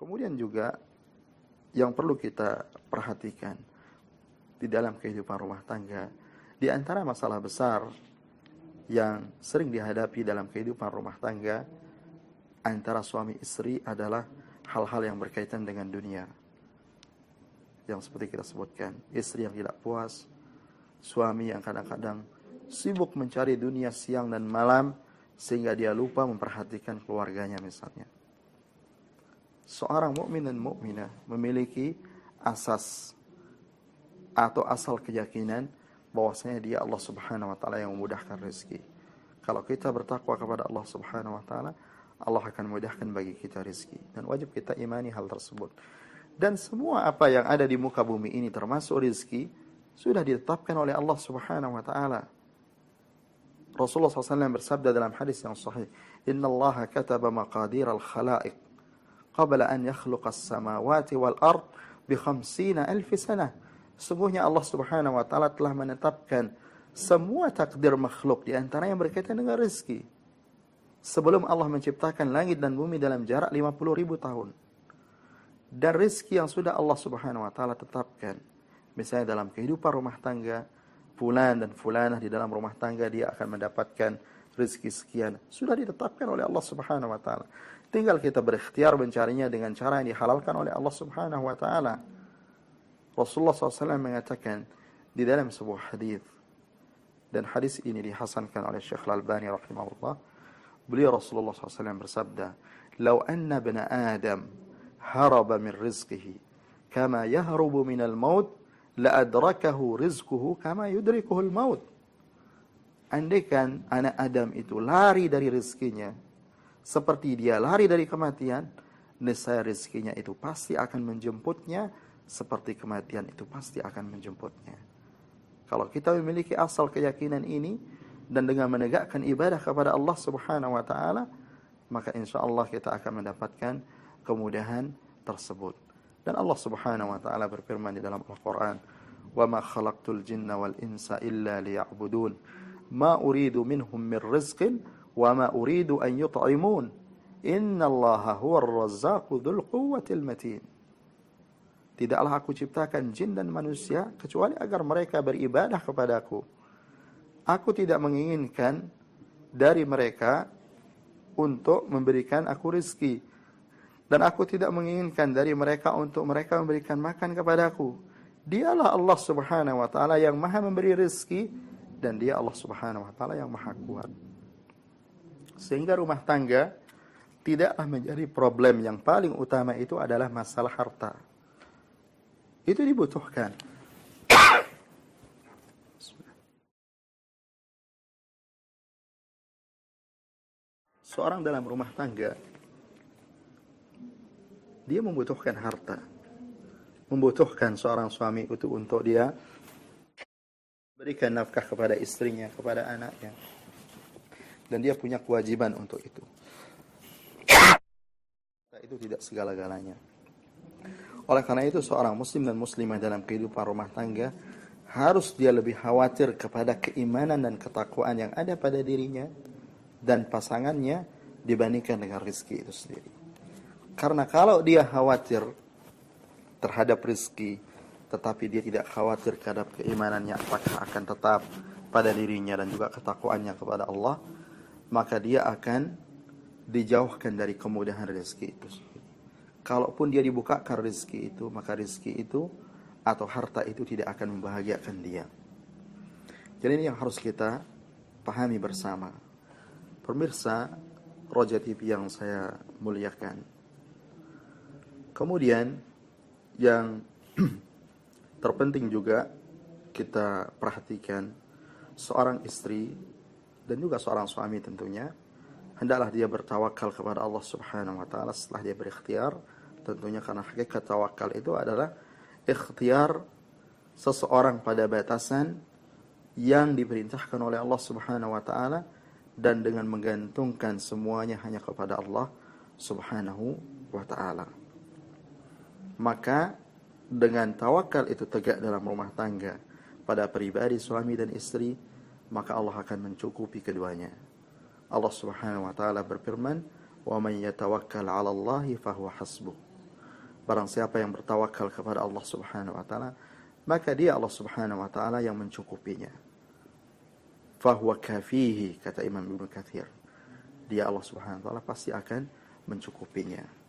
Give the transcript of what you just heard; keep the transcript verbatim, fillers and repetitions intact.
Kemudian juga yang perlu kita perhatikan di dalam kehidupan rumah tangga, di antara masalah besar yang sering dihadapi dalam kehidupan rumah tangga antara suami istri adalah hal-hal yang berkaitan dengan dunia. Yang seperti kita sebutkan, istri yang tidak puas, suami yang kadang-kadang sibuk mencari dunia siang dan malam sehingga dia lupa memperhatikan keluarganya misalnya. Seorang mukmin dan mukminah memiliki asas atau asal keyakinan bahwasanya dia Allah Subhanahu wa taala yang memudahkan rezeki. Kalau kita bertakwa kepada Allah Subhanahu wa taala, Allah akan memudahkan bagi kita rezeki, dan wajib kita imani hal tersebut. Dan semua apa yang ada di muka bumi ini termasuk rezeki sudah ditetapkan oleh Allah Subhanahu wa taala. Rasulullah shallallahu alaihi wasallam bersabda dalam hadis yang sahih, "Inna Allah kataba maqadir al-khalaiq qabla an yakhluqa as-samawati wal ard bi khamsina alf sanah." Sesungguhnya Allah Subhanahu wa taala telah menetapkan semua takdir makhluk di antara yang berkaitan dengan rezeki sebelum Allah menciptakan langit dan bumi dalam jarak lima puluh ribu tahun. Dan rezeki yang sudah Allah Subhanahu wa taala tetapkan, misalnya dalam kehidupan rumah tangga, fulan dan fulanah di dalam rumah tangga dia akan mendapatkan rezeki sekian, sudah ditetapkan oleh Allah Subhanahu wa taala. Tinggal kita berikhtiar mencarinya dengan cara yang dihalalkan oleh Allah Subhanahu wa taala. Rasulullah shallallahu alaihi wasallam mengatakan di dalam sebuah hadis, dan hadis ini dihasankan oleh Syekh Al-Albani rahimahullah, beliau Rasulullah shallallahu alaihi wasallam bersabda, "Lau anna ibna Adam haraba min rizqihi kama yahrubu min al-maut la adrakahu rizquhu kama yudrikuhu al-maut." Andaikan anak Adam itu lari dari rezekinya seperti dia lari dari kematian, nescaya rezekinya itu pasti akan menjemputnya seperti kematian itu pasti akan menjemputnya. Kalau kita memiliki asal keyakinan ini dan dengan menegakkan ibadah kepada Allah Subhanahu wa taala, maka insyaallah kita akan mendapatkan kemudahan tersebut. Dan Allah Subhanahu wa taala berfirman di dalam Al-Qur'an, "Wa ma khalaqtul jinna wal insa illa liya'budun, ma uridu minhum min rizqin wa ma uridu an yut'imun, innallaha huwar razzaqu dzul quwwatil matin." Tidaklah aku ciptakan jin dan manusia kecuali agar mereka beribadah kepadaku. Aku tidak menginginkan dari mereka untuk memberikan aku rezeki, dan aku tidak menginginkan dari mereka untuk mereka memberikan makan kepadaku. Dialah Allah Subhanahu wa taala yang Maha memberi rezeki, dan Dia Allah Subhanahu wa taala yang Maha kuat. Sehingga rumah tangga tidaklah menjadi problem yang paling utama itu adalah masalah harta. Itu dibutuhkan. Seorang dalam rumah tangga, dia membutuhkan harta, membutuhkan seorang suami itu untuk dia berikan nafkah kepada istrinya, kepada anaknya, dan dia punya kewajiban untuk itu. Itu tidak segala-galanya. Oleh karena itu seorang muslim dan muslimah dalam kehidupan rumah tangga harus dia lebih khawatir kepada keimanan dan ketakwaan yang ada pada dirinya dan pasangannya dibandingkan dengan rezeki itu sendiri. Karena kalau dia khawatir terhadap rezeki tetapi dia tidak khawatir terhadap keimanannya apakah akan tetap pada dirinya dan juga ketakwaannya kepada Allah, maka dia akan dijauhkan dari kemudahan rezeki itu. Kalaupun dia dibukakan rezeki itu, maka rezeki itu atau harta itu tidak akan membahagiakan dia. Jadi ini yang harus kita pahami bersama. Pemirsa Roja T V yang saya muliakan. Kemudian yang terpenting juga kita perhatikan, seorang istri dan juga seorang suami tentunya hendaklah dia bertawakal kepada Allah Subhanahu wa taala setelah dia berikhtiar, tentunya karena hakikat tawakal itu adalah ikhtiar seseorang pada batasan yang diperintahkan oleh Allah Subhanahu wa taala dan dengan menggantungkan semuanya hanya kepada Allah Subhanahu wa taala. Maka dengan tawakal itu tegak dalam rumah tangga pada pribadi suami dan istri, maka Allah akan mencukupi keduanya. Allah Subhanahu wa taala berfirman, "Wa man yatawakkal 'ala Allahi fahuwa hasbuh." Barang siapa yang bertawakal kepada Allah Subhanahu wa taala, maka dia Allah Subhanahu wa taala yang mencukupinya. Fahuwa kafihi, kata Imam Ibnu Katsir. Dia Allah Subhanahu wa taala pasti akan mencukupinya.